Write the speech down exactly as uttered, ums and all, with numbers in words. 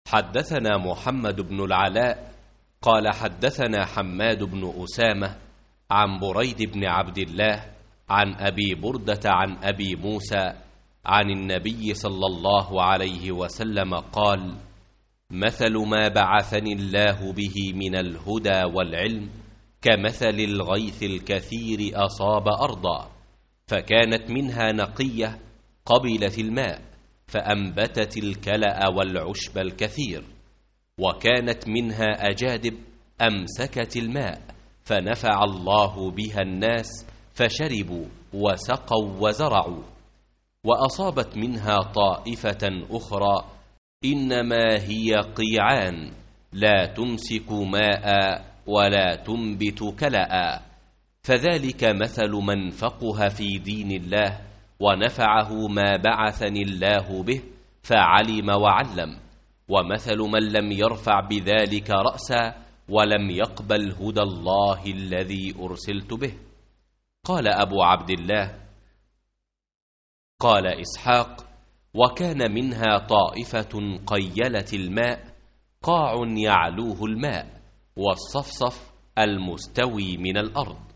حدثنا محمد بن العلاء قال حدثنا حماد بن أسامة عن بريد بن عبد الله عن أبي بردة عن أبي موسى عن النبي صلى الله عليه وسلم قال: مثل ما بعثني الله به من الهدى والعلم كمثل الغيث الكثير أصاب أرضا، فكانت منها نقية قبلت الماء فأنبتت الكلأ والعشب الكثير، وكانت منها أجادب أمسكت الماء فنفع الله بها الناس فشربوا وسقوا وزرعوا. وأصابت منها طائفة أخرى إنما هي قيعان لا تمسك ماء ولا تنبت كلأ، فذلك مثل من فقه في دين الله ونفعه ما بعثني الله به فعلم وعلم، ومثل من لم يرفع بذلك رأسا ولم يقبل هدى الله الذي أرسلت به. قال أبو عبد الله: قال إسحاق: وكان منها طائفة قيلت الماء قاع يعلوه الماء والصفصف المستوي من الأرض،